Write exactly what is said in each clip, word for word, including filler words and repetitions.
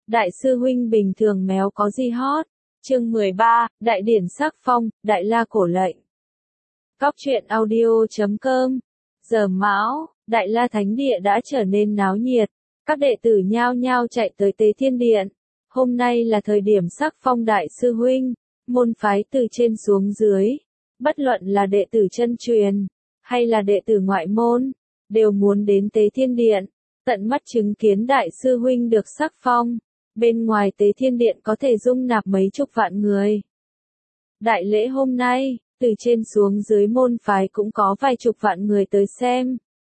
Đại sư huynh bình thường méo có gì hot? Chương mười ba, Đại điển sắc phong, Đại La cổ lệnh. Cóc truyện audio chấm com. Giờ mão, Đại La Thánh Địa đã trở nên náo nhiệt. Các đệ tử nhao nhao chạy tới Tế Thiên Điện. Hôm nay là thời điểm sắc phong đại sư huynh, môn phái từ trên xuống dưới. Bất luận là đệ tử chân truyền, hay là đệ tử ngoại môn, đều muốn đến Tế Thiên Điện, tận mắt chứng kiến đại sư huynh được sắc phong. Bên ngoài Tế Thiên Điện có thể dung nạp mấy chục vạn người. Đại lễ hôm nay, từ trên xuống dưới môn phái cũng có vài chục vạn người tới xem.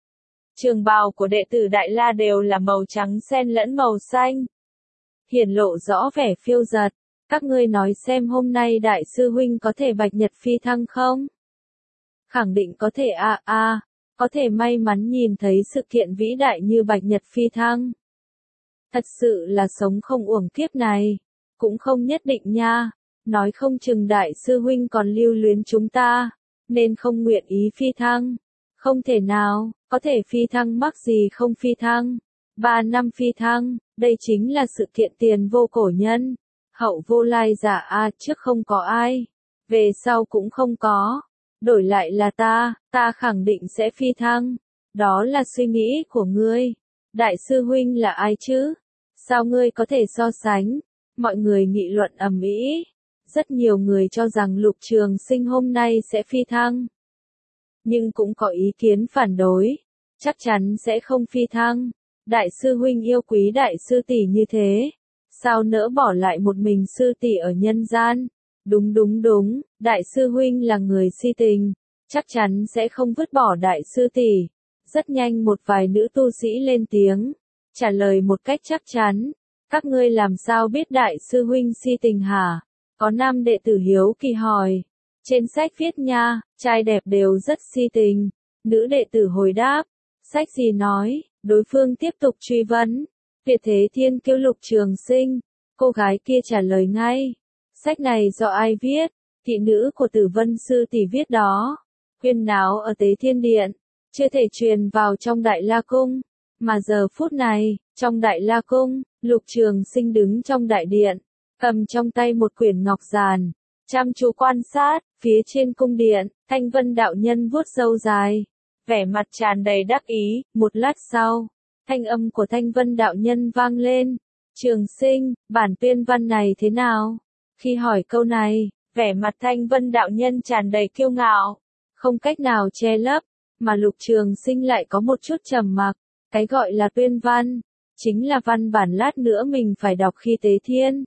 Trường bào của đệ tử Đại La đều là màu trắng xen lẫn màu xanh, hiển lộ rõ vẻ phiêu dật. Các ngươi nói xem hôm nay đại sư huynh có thể bạch nhật phi thăng không? Khẳng định có thể a à, a, à, có thể may mắn nhìn thấy sự kiện vĩ đại như bạch nhật phi thăng. Thật sự là sống không uổng kiếp này, cũng không nhất định nha, nói không chừng đại sư huynh còn lưu luyến chúng ta, nên không nguyện ý phi thăng. Không thể nào, có thể phi thăng mắc gì không phi thăng. Ba năm phi thăng, đây chính là sự kiện tiền vô cổ nhân, hậu vô lai giả a, trước không có ai, về sau cũng không có, đổi lại là ta, ta khẳng định sẽ phi thăng. Đó là suy nghĩ của ngươi. Đại sư huynh là ai chứ? Sao ngươi có thể so sánh? Mọi người nghị luận ầm ĩ. Rất nhiều người cho rằng Lục Trường Sinh hôm nay sẽ phi thăng. Nhưng cũng có ý kiến phản đối. Chắc chắn sẽ không phi thăng. Đại sư huynh yêu quý đại sư tỷ như thế. Sao nỡ bỏ lại một mình sư tỷ ở nhân gian? Đúng đúng đúng, đại sư huynh là người si tình. Chắc chắn sẽ không vứt bỏ đại sư tỷ. Rất nhanh một vài nữ tu sĩ lên tiếng. Trả lời một cách chắc chắn. Các ngươi làm sao biết đại sư huynh si tình hả? Có nam đệ tử hiếu kỳ hỏi. Trên sách viết nha, trai đẹp đều rất si tình. Nữ đệ tử hồi đáp. Sách gì nói? Đối phương tiếp tục truy vấn. Tuyệt thế thiên kiêu Lục Trường Sinh. Cô gái kia trả lời ngay. Sách này do ai viết? Thị nữ của Tử Vân sư tỷ viết đó. Huyên náo ở Tế Thiên Điện. Chưa thể truyền vào trong Đại La Cung. Mà giờ phút này, trong Đại La Cung, Lục Trường Sinh đứng trong đại điện, cầm trong tay một quyển ngọc giàn, chăm chú quan sát. Phía trên cung điện, Thanh Vân đạo nhân vuốt râu dài, vẻ mặt tràn đầy đắc ý. Một lát sau, thanh âm của Thanh Vân đạo nhân vang lên. Trường Sinh, bản tuyên văn này thế nào? Khi hỏi câu này, vẻ mặt Thanh Vân đạo nhân tràn đầy kiêu ngạo, không cách nào che lấp, mà Lục Trường Sinh lại có một chút trầm mặc. Cái gọi là tuyên văn, chính là văn bản lát nữa mình phải đọc khi tế thiên.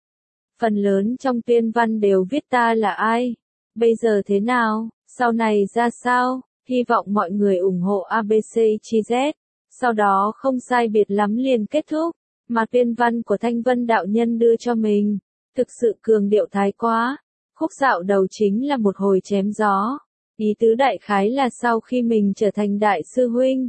Phần lớn trong tuyên văn đều viết ta là ai, bây giờ thế nào, sau này ra sao, hy vọng mọi người ủng hộ a bê xê chi dét, sau đó không sai biệt lắm liền kết thúc, mà tuyên văn của Thanh Vân đạo nhân đưa cho mình, thực sự cường điệu thái quá, khúc dạo đầu chính là một hồi chém gió, ý tứ đại khái là sau khi mình trở thành đại sư huynh,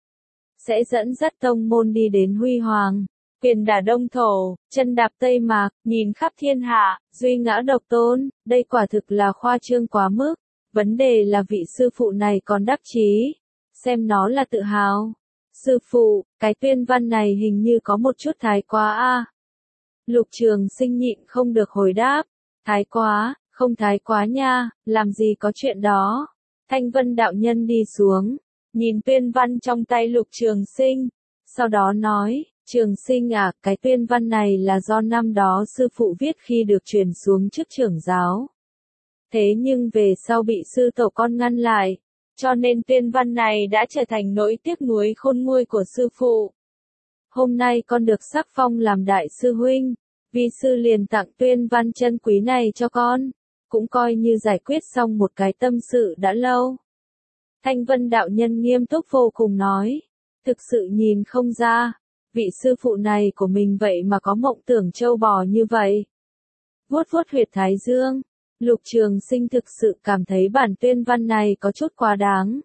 sẽ dẫn dắt tông môn đi đến huy hoàng, quyền đả đông thổ, chân đạp tây mạc, nhìn khắp thiên hạ, duy ngã độc tôn. Đây quả thực là khoa trương quá mức. Vấn đề là vị sư phụ này còn đắc chí, xem nó là tự hào. Sư phụ, cái tuyên văn này hình như có một chút thái quá a. Lục Trường Sinh nhịn không được hồi đáp. Thái quá, không thái quá nha, làm gì có chuyện đó. Thanh Vân đạo nhân đi xuống, nhìn tuyên văn trong tay Lục Trường Sinh, sau đó nói, Trường Sinh à, cái tuyên văn này là do năm đó sư phụ viết khi được truyền xuống chức trưởng giáo. Thế nhưng về sau bị sư tổ con ngăn lại, cho nên tuyên văn này đã trở thành nỗi tiếc nuối khôn nguôi của sư phụ. Hôm nay con được sắc phong làm đại sư huynh, vi sư liền tặng tuyên văn chân quý này cho con, cũng coi như giải quyết xong một cái tâm sự đã lâu. Thanh Vân đạo nhân nghiêm túc vô cùng nói, thực sự nhìn không ra, vị sư phụ này của mình vậy mà có mộng tưởng trâu bò như vậy. Vuốt vuốt huyệt thái dương, Lục Trường Sinh thực sự cảm thấy bản tuyên văn này có chút quá đáng.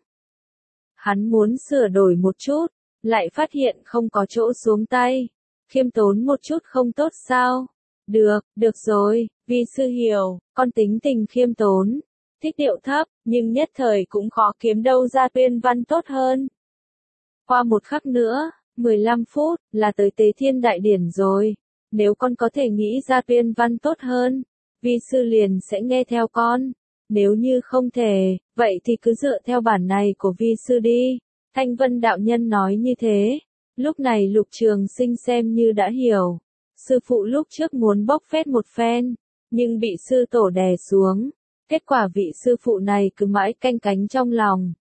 Hắn muốn sửa đổi một chút, lại phát hiện không có chỗ xuống tay, khiêm tốn một chút không tốt sao? Được, được rồi, vi sư hiểu, con tính tình khiêm tốn, thích điệu thấp, nhưng nhất thời cũng khó kiếm đâu ra tuyên văn tốt hơn. Qua một khắc nữa, mười lăm phút, là tới Tế Thiên Đại Điển rồi. Nếu con có thể nghĩ ra tuyên văn tốt hơn, vi sư liền sẽ nghe theo con. Nếu như không thể, vậy thì cứ dựa theo bản này của vi sư đi. Thanh Vân đạo nhân nói như thế. Lúc này Lục Trường Sinh xem như đã hiểu. Sư phụ lúc trước muốn bốc phét một phen, nhưng bị sư tổ đè xuống. Kết quả vị sư phụ này cứ mãi canh cánh trong lòng.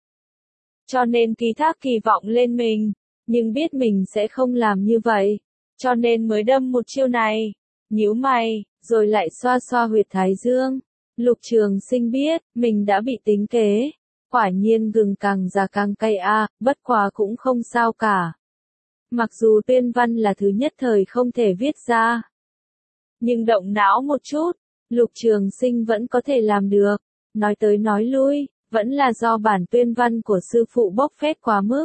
Cho nên ký thác kỳ vọng lên mình, nhưng biết mình sẽ không làm như vậy. Cho nên mới đâm một chiêu này. Nhíu mày, rồi lại xoa xoa huyệt thái dương. Lục Trường Sinh biết, mình đã bị tính kế. Quả nhiên gừng càng già càng cay a, bất quá cũng không sao cả. Mặc dù tuyên văn là thứ nhất thời không thể viết ra, nhưng động não một chút, Lục Trường Sinh vẫn có thể làm được. Nói tới nói lui, vẫn là do bản tuyên văn của sư phụ bốc phét quá mức.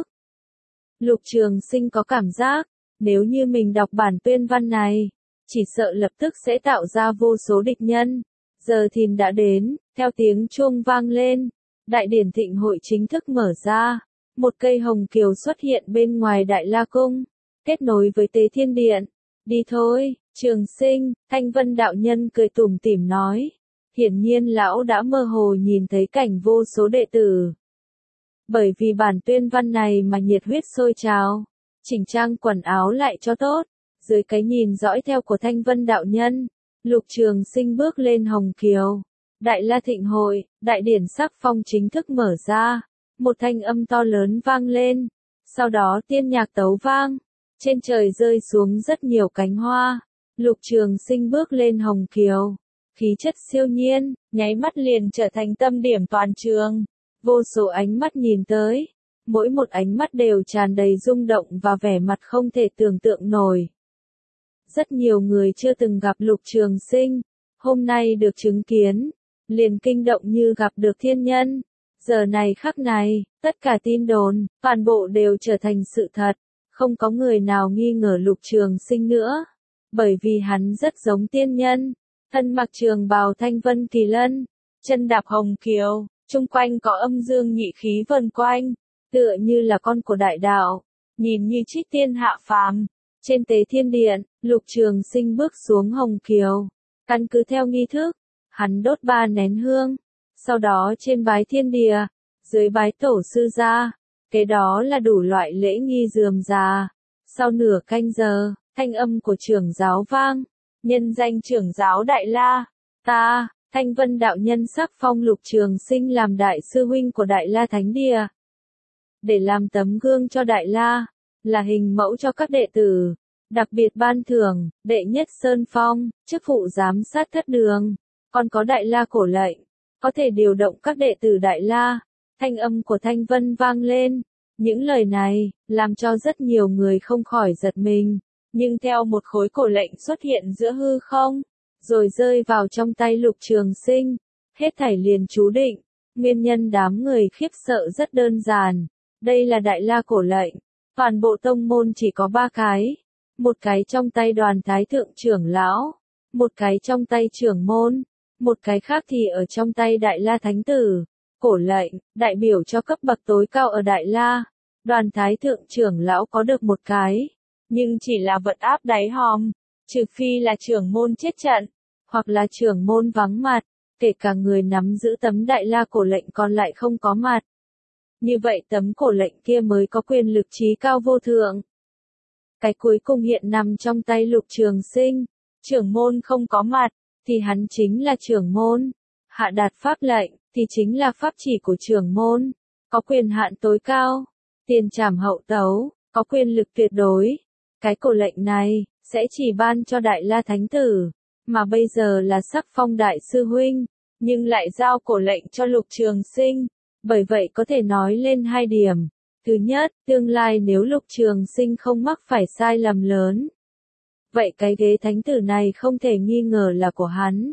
Lục Trường Sinh có cảm giác, nếu như mình đọc bản tuyên văn này, chỉ sợ lập tức sẽ tạo ra vô số địch nhân. Giờ thìn đã đến, theo tiếng chuông vang lên, đại điển thịnh hội chính thức mở ra. Một cây hồng kiều xuất hiện bên ngoài Đại La Cung, kết nối với Tế Thiên Điện. Đi thôi, Trường Sinh, Thanh Vân đạo nhân cười tủm tỉm nói. Hiển nhiên lão đã mơ hồ nhìn thấy cảnh vô số đệ tử. Bởi vì bản tuyên văn này mà nhiệt huyết sôi trào, chỉnh trang quần áo lại cho tốt. Dưới cái nhìn dõi theo của Thanh Vân đạo nhân, Lục Trường Sinh bước lên hồng kiều. Đại La Thịnh Hội, đại điển sắc phong chính thức mở ra. Một thanh âm to lớn vang lên. Sau đó tiên nhạc tấu vang. Trên trời rơi xuống rất nhiều cánh hoa. Lục Trường Sinh bước lên hồng kiều. Khí chất siêu nhiên, nháy mắt liền trở thành tâm điểm toàn trường. Vô số ánh mắt nhìn tới. Mỗi một ánh mắt đều tràn đầy rung động và vẻ mặt không thể tưởng tượng nổi. Rất nhiều người chưa từng gặp Lục Trường Sinh, hôm nay được chứng kiến, liền kinh động như gặp được thiên nhân. Giờ này khắc này, tất cả tin đồn, toàn bộ đều trở thành sự thật, không có người nào nghi ngờ Lục Trường Sinh nữa, bởi vì hắn rất giống tiên nhân, thân mặc trường bào thanh vân kỳ lân, chân đạp hồng kiều, chung quanh có âm dương nhị khí vần quanh, tựa như là con của đại đạo, nhìn như trích tiên hạ phàm. Trên Tế Thiên Điện, Lục Trường Sinh bước xuống hồng kiều, căn cứ theo nghi thức, hắn đốt ba nén hương, sau đó trên bái thiên địa, dưới bái tổ sư gia, kế đó là đủ loại lễ nghi rườm rà. Sau nửa canh giờ, thanh âm của trưởng giáo vang, nhân danh trưởng giáo Đại La, ta, Thanh Vân đạo nhân sắc phong Lục Trường Sinh làm đại sư huynh của Đại La Thánh Địa, để làm tấm gương cho Đại La, là hình mẫu cho các đệ tử, đặc biệt ban thưởng, đệ nhất Sơn Phong, chức vụ giám sát thất đường, còn có Đại La cổ lệnh, có thể điều động các đệ tử Đại La. Thanh âm của Thanh Vân vang lên, những lời này, làm cho rất nhiều người không khỏi giật mình, nhưng theo một khối cổ lệnh xuất hiện giữa hư không, rồi rơi vào trong tay Lục Trường Sinh, hết thảy liền chú định, nguyên nhân đám người khiếp sợ rất đơn giản, đây là Đại La cổ lệnh. Toàn bộ tông môn chỉ có ba cái, một cái trong tay Đoàn Thái Thượng trưởng lão, một cái trong tay trưởng môn, một cái khác thì ở trong tay Đại La Thánh Tử. Cổ lệnh, đại biểu cho cấp bậc tối cao ở Đại La. Đoàn Thái Thượng trưởng lão có được một cái, nhưng chỉ là vật áp đáy hòm, trừ phi là trưởng môn chết trận, hoặc là trưởng môn vắng mặt, kể cả người nắm giữ tấm Đại La cổ lệnh còn lại không có mặt. Như vậy tấm cổ lệnh kia mới có quyền lực trí cao vô thượng. Cái cuối cùng hiện nằm trong tay Lục Trường Sinh, trưởng môn không có mặt, thì hắn chính là trưởng môn. Hạ đạt pháp lệnh, thì chính là pháp chỉ của trưởng môn, có quyền hạn tối cao, tiền trảm hậu tấu, có quyền lực tuyệt đối. Cái cổ lệnh này, sẽ chỉ ban cho Đại La Thánh Tử, mà bây giờ là sắc phong đại sư huynh, nhưng lại giao cổ lệnh cho Lục Trường Sinh. Bởi vậy có thể nói lên hai điểm. Thứ nhất, tương lai nếu Lục Trường Sinh không mắc phải sai lầm lớn, vậy cái ghế thánh tử này không thể nghi ngờ là của hắn,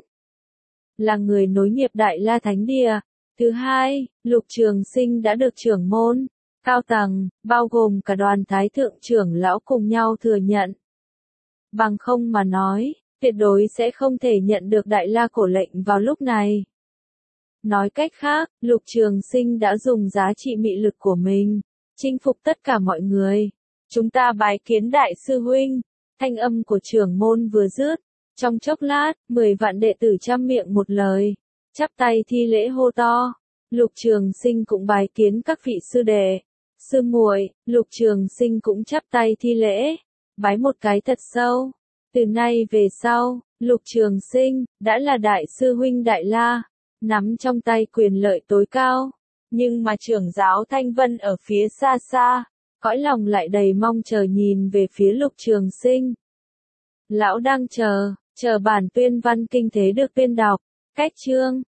là người nối nghiệp Đại La Thánh Địa. Thứ hai, Lục Trường Sinh đã được trưởng môn, cao tầng, bao gồm cả Đoàn Thái Thượng trưởng lão cùng nhau thừa nhận. Bằng không mà nói, tuyệt đối sẽ không thể nhận được Đại La cổ lệnh vào lúc này. Nói cách khác, Lục Trường Sinh đã dùng giá trị mị lực của mình, chinh phục tất cả mọi người. Chúng ta bái kiến đại sư huynh. Thanh âm của trưởng môn vừa dứt, trong chốc lát, mười vạn đệ tử trăm miệng một lời, chắp tay thi lễ hô to. Lục Trường Sinh cũng bái kiến các vị sư đệ, sư muội. Lục Trường Sinh cũng chắp tay thi lễ, bái một cái thật sâu. Từ nay về sau, Lục Trường Sinh đã là đại sư huynh Đại La, nắm trong tay quyền lợi tối cao. Nhưng mà trưởng giáo Thanh Vân ở phía xa xa, cõi lòng lại đầy mong chờ nhìn về phía Lục Trường Sinh. Lão đang chờ, chờ bản tuyên văn kinh thế được tuyên đọc. Cách chương